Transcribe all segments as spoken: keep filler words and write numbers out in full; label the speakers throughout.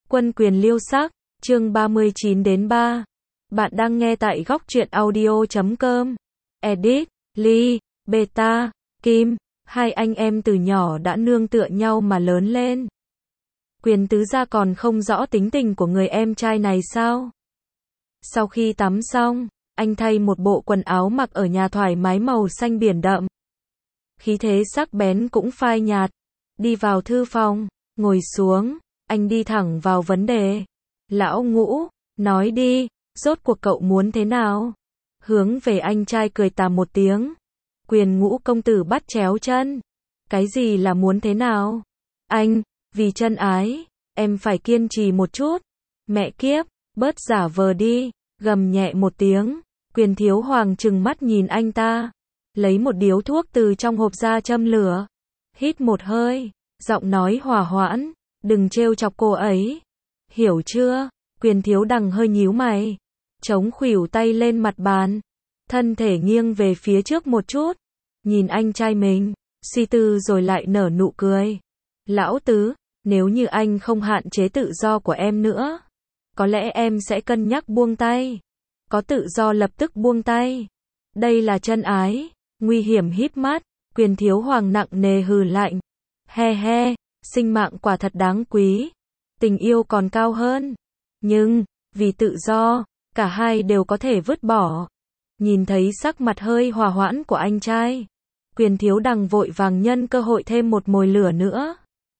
Speaker 1: Quân quyền liêu sắc, chương ba mươi chín đến ba. Bạn đang nghe tại góc truyện audio chấm com. Edit, Ly, Beta, Kim, hai anh em từ nhỏ đã nương tựa nhau mà lớn lên. Quyền tứ gia còn không rõ tính tình của người em trai này sao? Sau khi tắm xong, anh thay một bộ quần áo mặc ở nhà thoải mái màu xanh biển đậm. Khí thế sắc bén cũng phai nhạt. Đi vào thư phòng, ngồi xuống, anh đi thẳng vào vấn đề. Lão Ngũ, nói đi, rốt cuộc cậu muốn thế nào? Hướng về anh trai cười tà một tiếng. Quyền Ngũ công tử bắt chéo chân. Cái gì là muốn thế nào? Anh, vì chân ái, em phải kiên trì một chút. Mẹ kiếp, bớt giả vờ đi, gầm nhẹ một tiếng. Quyền Thiếu Hoàng trừng mắt nhìn anh ta. Lấy một điếu thuốc từ trong hộp ra châm lửa. Hít một hơi, giọng nói hòa hoãn, đừng trêu chọc cô ấy. Hiểu chưa? Quyền Thiếu Đằng hơi nhíu mày, chống khuỷu tay lên mặt bàn, thân thể nghiêng về phía trước một chút, nhìn anh trai mình, suy tư rồi lại nở nụ cười. Lão Tứ, nếu như anh không hạn chế tự do của em nữa, có lẽ em sẽ cân nhắc buông tay. Có tự do lập tức buông tay. Đây là chân ái. Nguy hiểm híp mắt, Quyền Thiếu Hoàng nặng nề hừ lạnh. He he, sinh mạng quả thật đáng quý. Tình yêu còn cao hơn. Nhưng, vì tự do, cả hai đều có thể vứt bỏ. Nhìn thấy sắc mặt hơi hòa hoãn của anh trai, Quyền Thiếu Đằng vội vàng nhân cơ hội thêm một mồi lửa nữa.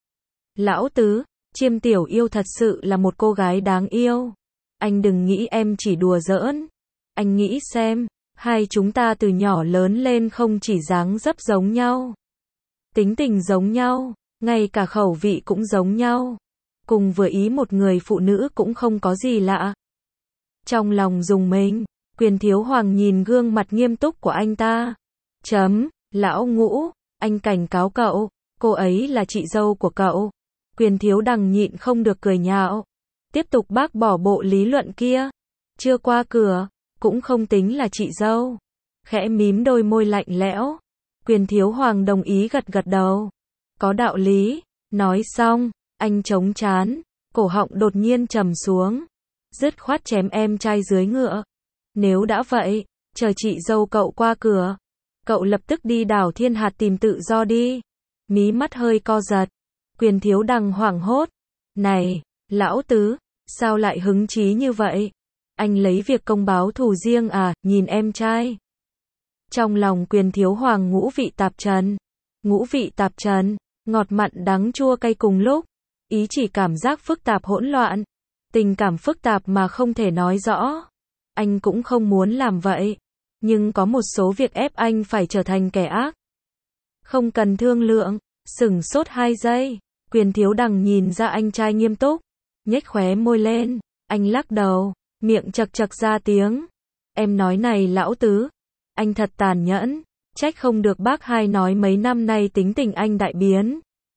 Speaker 1: Lão Tứ, Chiêm tiểu yêu thật sự là một cô gái đáng yêu. Anh đừng nghĩ em chỉ đùa giỡn. Anh nghĩ xem, hai chúng ta từ nhỏ lớn lên không chỉ dáng dấp giống nhau, tính tình giống nhau, ngay cả khẩu vị cũng giống nhau. Cùng vừa ý một người phụ nữ cũng không có gì lạ. Trong lòng rùng mình, Quyền Thiếu Hoàng nhìn gương mặt nghiêm túc của anh ta. Chấm, Lão Ngũ, anh cảnh cáo cậu, cô ấy là chị dâu của cậu. Quyền Thiếu Đằng nhịn không được cười nhạo. Tiếp tục bác bỏ bộ lý luận kia. Chưa qua cửa, cũng không tính là chị dâu. Khẽ mím đôi môi lạnh lẽo. Quyền Thiếu Hoàng đồng ý gật gật đầu. Có đạo lý. Nói xong, anh chống trán, cổ họng đột nhiên trầm xuống. Dứt khoát chém em trai dưới ngựa. Nếu đã vậy, chờ chị dâu cậu qua cửa. Cậu lập tức đi đảo Thiên Hạt tìm tự do đi. Mí mắt hơi co giật. Quyền Thiếu Đằng hoảng hốt. Này, Lão Tứ, sao lại hứng chí như vậy? Anh lấy việc công báo thù riêng à? Nhìn em trai. Trong lòng Quyền Thiếu Hoàng ngũ vị tạp trần. Ngũ vị tạp trần, ngọt mặn đắng chua cay cùng lúc. Ý chỉ cảm giác phức tạp hỗn loạn. Tình cảm phức tạp mà không thể nói rõ. Anh cũng không muốn làm vậy. Nhưng có một số việc ép anh phải trở thành kẻ ác. Không cần thương lượng. Sửng sốt hai giây. Quyền Thiếu Đằng nhìn ra anh trai nghiêm túc. Nhếch khóe môi lên. Anh lắc đầu. Miệng chật chật ra tiếng. Em nói này Lão Tứ. Anh thật tàn nhẫn. Trách không được bác hai nói mấy năm nay tính tình anh đại biến.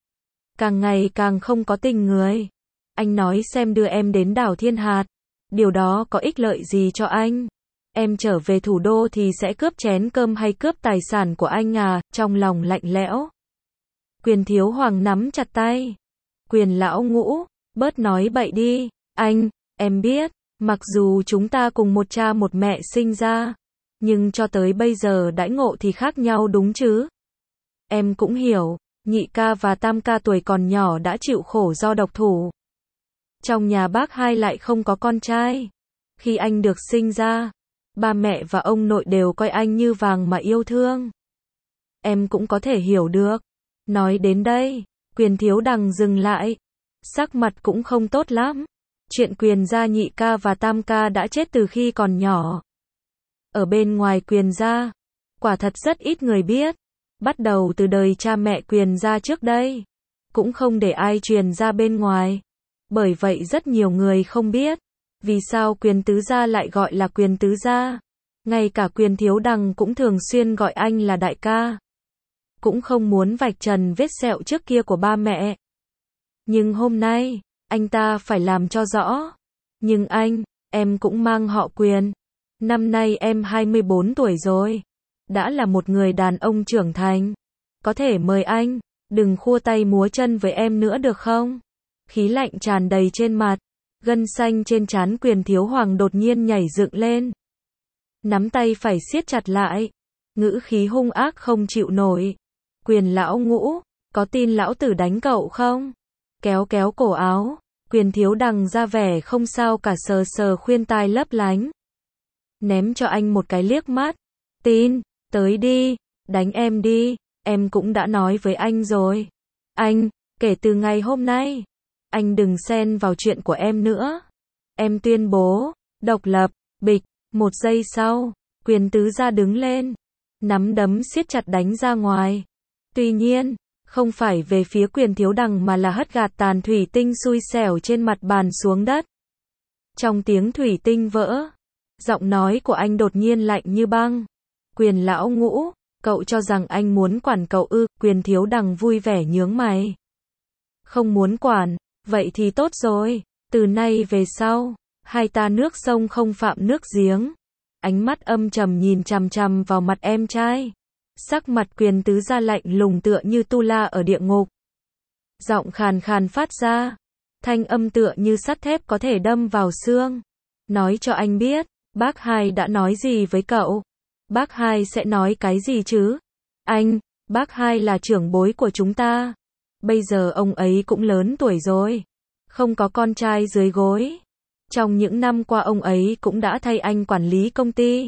Speaker 1: Càng ngày càng không có tình người. Anh nói xem đưa em đến đảo Thiên Hạt. Điều đó có ích lợi gì cho anh? Em trở về thủ đô thì sẽ cướp chén cơm hay cướp tài sản của anh à? Trong lòng lạnh lẽo. Quyền Thiếu Hoàng nắm chặt tay. Quyền Lão Ngũ, bớt nói bậy đi. Anh, em biết, mặc dù chúng ta cùng một cha một mẹ sinh ra, nhưng cho tới bây giờ đãi ngộ thì khác nhau đúng chứ? Em cũng hiểu, nhị ca và tam ca tuổi còn nhỏ đã chịu khổ do độc thủ. Trong nhà bác hai lại không có con trai. Khi anh được sinh ra, ba mẹ và ông nội đều coi anh như vàng mà yêu thương. Em cũng có thể hiểu được. Nói đến đây, Quyền Thiếu Đằng dừng lại. Sắc mặt cũng không tốt lắm. Chuyện Quyền gia nhị ca và tam ca đã chết từ khi còn nhỏ. Ở bên ngoài Quyền gia, quả thật rất ít người biết. Bắt đầu từ đời cha mẹ Quyền gia trước đây, cũng không để ai truyền ra bên ngoài. Bởi vậy rất nhiều người không biết, vì sao Quyền tứ gia lại gọi là Quyền tứ gia. Ngay cả Quyền Thiếu Đằng cũng thường xuyên gọi anh là đại ca. Cũng không muốn vạch trần vết sẹo trước kia của ba mẹ. Nhưng hôm nay, anh ta phải làm cho rõ. Nhưng anh, em cũng mang họ Quyền. Năm nay em hai mươi bốn tuổi rồi. Đã là một người đàn ông trưởng thành. Có thể mời anh, đừng khua tay múa chân với em nữa được không? khí lạnh tràn đầy trên mặt, gân xanh trên trán Quyền Thiếu Hoàng đột nhiên nhảy dựng lên. Nắm tay phải siết chặt lại, ngữ khí hung ác không chịu nổi. Quyền lão Ngũ, có tin lão tử đánh cậu không? Kéo kéo cổ áo, Quyền Thiếu Đằng ra vẻ không sao cả sờ sờ khuyên tai lấp lánh. Ném cho anh một cái liếc mắt. Tin, tới đi, đánh em đi, em cũng đã nói với anh rồi. Anh, kể từ ngày hôm nay, anh đừng xen vào chuyện của em nữa. Em tuyên bố, độc lập, bịch, một giây sau, Quyền Tứ Gia đứng lên, nắm đấm siết chặt đánh ra ngoài. Tuy nhiên, không phải về phía Quyền Thiếu Đằng mà là hất gạt tàn thủy tinh xui xẻo trên mặt bàn xuống đất. Trong tiếng thủy tinh vỡ, giọng nói của anh đột nhiên lạnh như băng. Quyền lão Ngũ, cậu cho rằng anh muốn quản cậu ư? Quyền Thiếu Đằng vui vẻ nhướng mày. Không muốn quản, vậy thì tốt rồi, từ nay về sau, hai ta nước sông không phạm nước giếng. Ánh mắt âm trầm nhìn chằm chằm vào mặt em trai. Sắc mặt Quyền Tứ Gia lạnh lùng tựa như tu la ở địa ngục. Giọng khàn khàn phát ra, thanh âm tựa như sắt thép có thể đâm vào xương. Nói cho anh biết, bác hai đã nói gì với cậu? Bác hai sẽ nói cái gì chứ? Anh, bác hai là trưởng bối của chúng ta. Bây giờ ông ấy cũng lớn tuổi rồi, không có con trai dưới gối. Trong những năm qua ông ấy cũng đã thay anh quản lý công ty.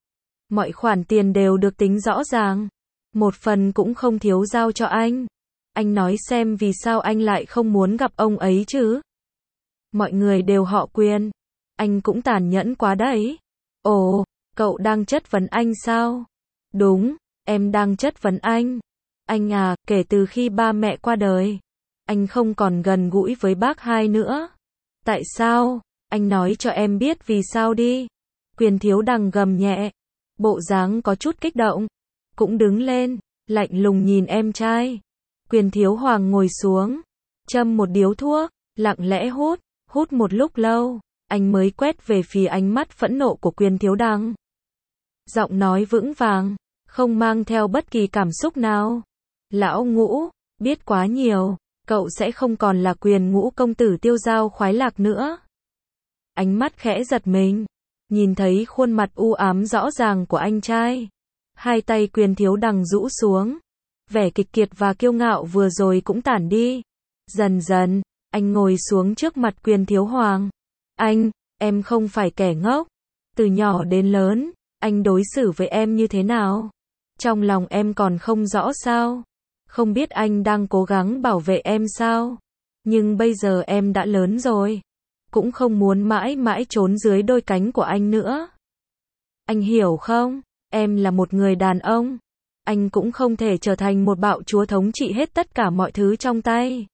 Speaker 1: Mọi khoản tiền đều được tính rõ ràng. Một phần cũng không thiếu giao cho anh. Anh nói xem vì sao anh lại không muốn gặp ông ấy chứ? Mọi người đều họ Quyền. Anh cũng tàn nhẫn quá đấy. Ồ, cậu đang chất vấn anh sao? Đúng, em đang chất vấn anh. Anh à, kể từ khi ba mẹ qua đời, anh không còn gần gũi với bác hai nữa. Tại sao? Anh nói cho em biết vì sao đi. Quyền Thiếu Đằng gầm nhẹ, bộ dáng có chút kích động, cũng đứng lên, lạnh lùng nhìn em trai. Quyền Thiếu Hoàng ngồi xuống, châm một điếu thuốc, lặng lẽ hút, hút một lúc lâu, anh mới quét về phía ánh mắt phẫn nộ của Quyền Thiếu Đằng. Giọng nói vững vàng, không mang theo bất kỳ cảm xúc nào. Lão Ngũ, biết quá nhiều, cậu sẽ không còn là Quyền Ngũ công tử tiêu dao khoái lạc nữa. Ánh mắt khẽ giật mình, nhìn thấy khuôn mặt u ám rõ ràng của anh trai. Hai tay Quyền Thiếu Đằng rũ xuống, vẻ kịch kiệt và kiêu ngạo vừa rồi cũng tản đi. Dần dần, anh ngồi xuống trước mặt Quyền Thiếu Hoàng. Anh, em không phải kẻ ngốc. Từ nhỏ đến lớn, anh đối xử với em như thế nào? Trong lòng em còn không rõ sao? Không biết anh đang cố gắng bảo vệ em sao? Nhưng bây giờ em đã lớn rồi, cũng không muốn mãi mãi trốn dưới đôi cánh của anh nữa. Anh hiểu không? Em là một người đàn ông. Anh cũng không thể trở thành một bạo chúa thống trị hết tất cả mọi thứ trong tay.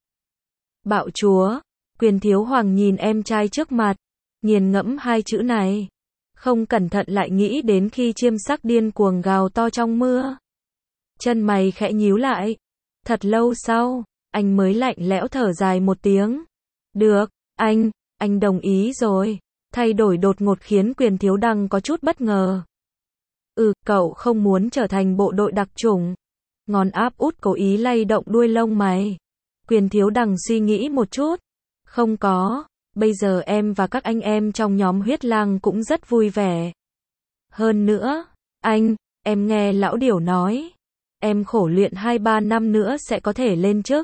Speaker 1: Bạo chúa? Quyền Thiếu Hoàng nhìn em trai trước mặt, nghiền ngẫm hai chữ này. Không cẩn thận lại nghĩ đến khi chiêm sắc điên cuồng gào to trong mưa. Chân mày khẽ nhíu lại. Thật lâu sau, anh mới lạnh lẽo thở dài một tiếng. Được, anh, anh đồng ý rồi. Thay đổi đột ngột khiến Quyền Thiếu Đằng có chút bất ngờ. Ừ, cậu không muốn trở thành bộ đội đặc chủng. Ngón áp út cố ý lay động đuôi lông mày. Quyền Thiếu Đằng suy nghĩ một chút. Không có, bây giờ em và các anh em trong nhóm huyết lang cũng rất vui vẻ. Hơn nữa, anh, em nghe lão điểu nói, em khổ luyện hai ba năm nữa sẽ có thể lên chức.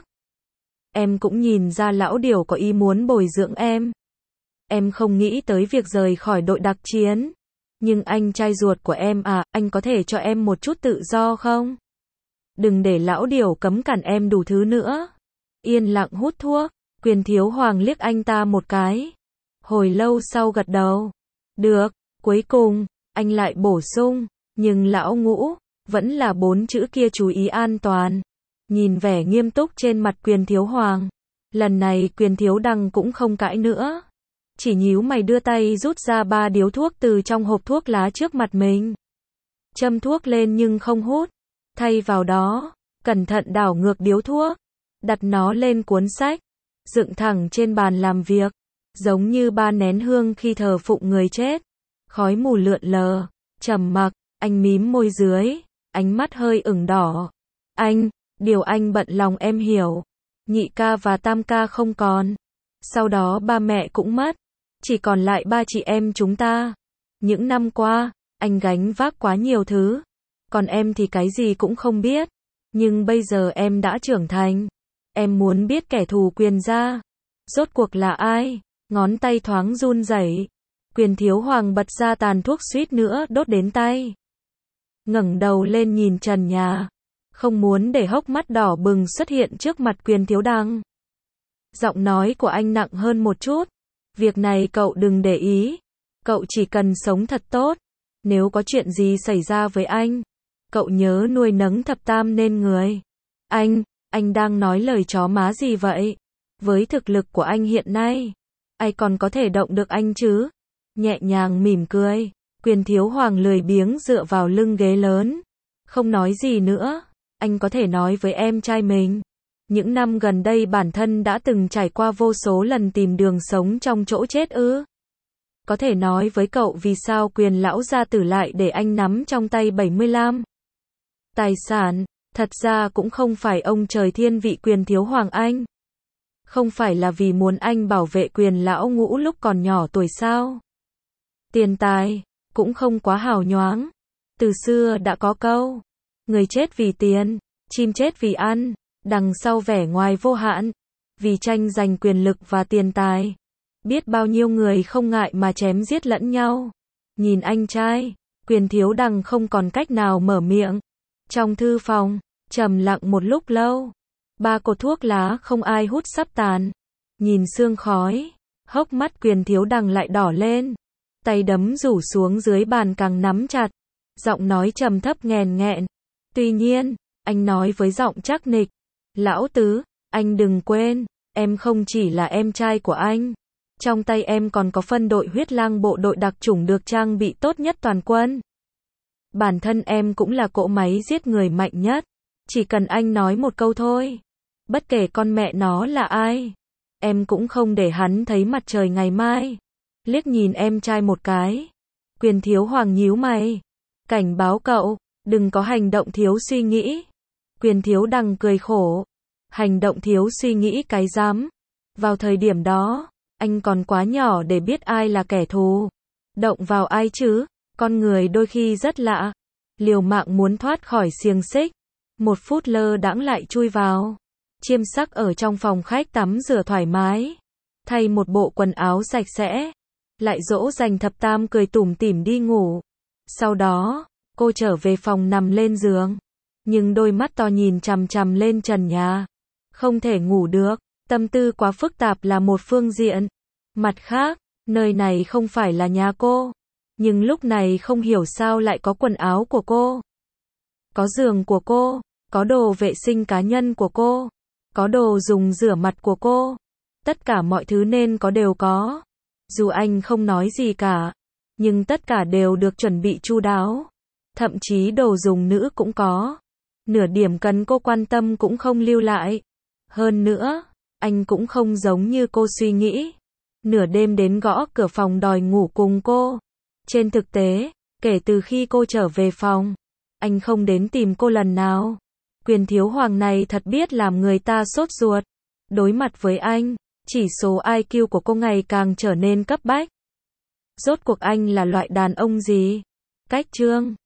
Speaker 1: Em cũng nhìn ra lão điểu có ý muốn bồi dưỡng em. Em không nghĩ tới việc rời khỏi đội đặc chiến. Nhưng anh trai ruột của em à, anh có thể cho em một chút tự do không? Đừng để lão điểu cấm cản em đủ thứ nữa. Yên lặng hút thuốc, Quyền Thiếu Hoàng liếc anh ta một cái. Hồi lâu sau gật đầu. Được, cuối cùng, anh lại bổ sung, nhưng lão Ngũ, vẫn là bốn chữ kia chú ý an toàn. Nhìn vẻ nghiêm túc trên mặt Quyền Thiếu Hoàng. Lần này Quyền Thiếu Đằng cũng không cãi nữa. Chỉ nhíu mày đưa tay rút ra ba điếu thuốc từ trong hộp thuốc lá trước mặt mình. Châm thuốc lên nhưng không hút. Thay vào đó, cẩn thận đảo ngược điếu thuốc. Đặt nó lên cuốn sách. Dựng thẳng trên bàn làm việc. Giống như ba nén hương khi thờ phụng người chết. Khói mù lượn lờ. Trầm mặc, anh mím môi dưới. Ánh mắt hơi ửng đỏ. Anh, điều anh bận lòng em hiểu. Nhị ca và tam ca không còn. Sau đó ba mẹ cũng mất. Chỉ còn lại ba chị em chúng ta. Những năm qua, anh gánh vác quá nhiều thứ. Còn em thì cái gì cũng không biết. Nhưng bây giờ em đã trưởng thành. Em muốn biết kẻ thù Quyền gia rốt cuộc là ai? Ngón tay thoáng run rẩy. Quyền Thiếu Hoàng bật ra tàn thuốc suýt nữa đốt đến tay. Ngẩng đầu lên nhìn trần nhà. Không muốn để hốc mắt đỏ bừng xuất hiện trước mặt Quyền Thiếu Đăng. Giọng nói của anh nặng hơn một chút. Việc này cậu đừng để ý. Cậu chỉ cần sống thật tốt. Nếu có chuyện gì xảy ra với anh, cậu nhớ nuôi nấng thập tam nên người. Anh, anh đang nói lời chó má gì vậy? Với thực lực của anh hiện nay, ai còn có thể động được anh chứ? Nhẹ nhàng mỉm cười, Quyền Thiếu Hoàng lười biếng dựa vào lưng ghế lớn. Không nói gì nữa, anh có thể nói với em trai mình. Những năm gần đây bản thân đã từng trải qua vô số lần tìm đường sống trong chỗ chết ư? Có thể nói với cậu vì sao Quyền lão gia tử lại để anh nắm trong tay bảy mươi lăm tài sản, thật ra cũng không phải ông trời thiên vị Quyền Thiếu Hoàng anh. Không phải là vì muốn anh bảo vệ Quyền lão ngũ lúc còn nhỏ tuổi sao? Tiền tài, cũng không quá hào nhoáng. Từ xưa đã có câu, người chết vì tiền, chim chết vì ăn, đằng sau vẻ ngoài vô hạn, vì tranh giành quyền lực và tiền tài. Biết bao nhiêu người không ngại mà chém giết lẫn nhau. Nhìn anh trai, Quyền Thiếu Đăng không còn cách nào mở miệng. Trong thư phòng, trầm lặng một lúc lâu. Ba cột thuốc lá không ai hút sắp tàn. Nhìn sương khói, hốc mắt Quyền Thiếu Đăng lại đỏ lên. Tay đấm rủ xuống dưới bàn càng nắm chặt. Giọng nói trầm thấp nghèn nghẹn. Tuy nhiên, anh nói với giọng chắc nịch. Lão tứ, anh đừng quên, em không chỉ là em trai của anh. Trong tay em còn có phân đội huyết lang bộ đội đặc chủng được trang bị tốt nhất toàn quân. Bản thân em cũng là cỗ máy giết người mạnh nhất. Chỉ cần anh nói một câu thôi. Bất kể con mẹ nó là ai. Em cũng không để hắn thấy mặt trời ngày mai. Liếc nhìn em trai một cái. Quyền Thiếu Hoàng nhíu mày. Cảnh báo cậu, đừng có hành động thiếu suy nghĩ. Quyền Thiếu Đăng cười khổ. Hành động thiếu suy nghĩ cái dám. Vào thời điểm đó, anh còn quá nhỏ để biết ai là kẻ thù. Động vào ai chứ? Con người đôi khi rất lạ. Liều mạng muốn thoát khỏi xiềng xích. Một phút lơ đãng lại chui vào. Chiêm sắc ở trong phòng khách tắm rửa thoải mái. Thay một bộ quần áo sạch sẽ. Lại dỗ dành thập tam cười tủm tỉm đi ngủ. Sau đó, cô trở về phòng nằm lên giường. Nhưng đôi mắt to nhìn chằm chằm lên trần nhà. Không thể ngủ được. Tâm tư quá phức tạp là một phương diện. Mặt khác, nơi này không phải là nhà cô. Nhưng lúc này không hiểu sao lại có quần áo của cô. Có giường của cô. Có đồ vệ sinh cá nhân của cô. Có đồ dùng rửa mặt của cô. Tất cả mọi thứ nên có đều có. Dù anh không nói gì cả. Nhưng tất cả đều được chuẩn bị chu đáo. Thậm chí đồ dùng nữ cũng có. Nửa điểm cần cô quan tâm cũng không lưu lại. Hơn nữa, anh cũng không giống như cô suy nghĩ. Nửa đêm đến gõ cửa phòng đòi ngủ cùng cô. Trên thực tế, kể từ khi cô trở về phòng, anh không đến tìm cô lần nào. Quyền Thiếu Hoàng này thật biết làm người ta sốt ruột. Đối mặt với anh, chỉ số i kiu của cô ngày càng trở nên cấp bách. Rốt cuộc anh là loại đàn ông gì? Cách chương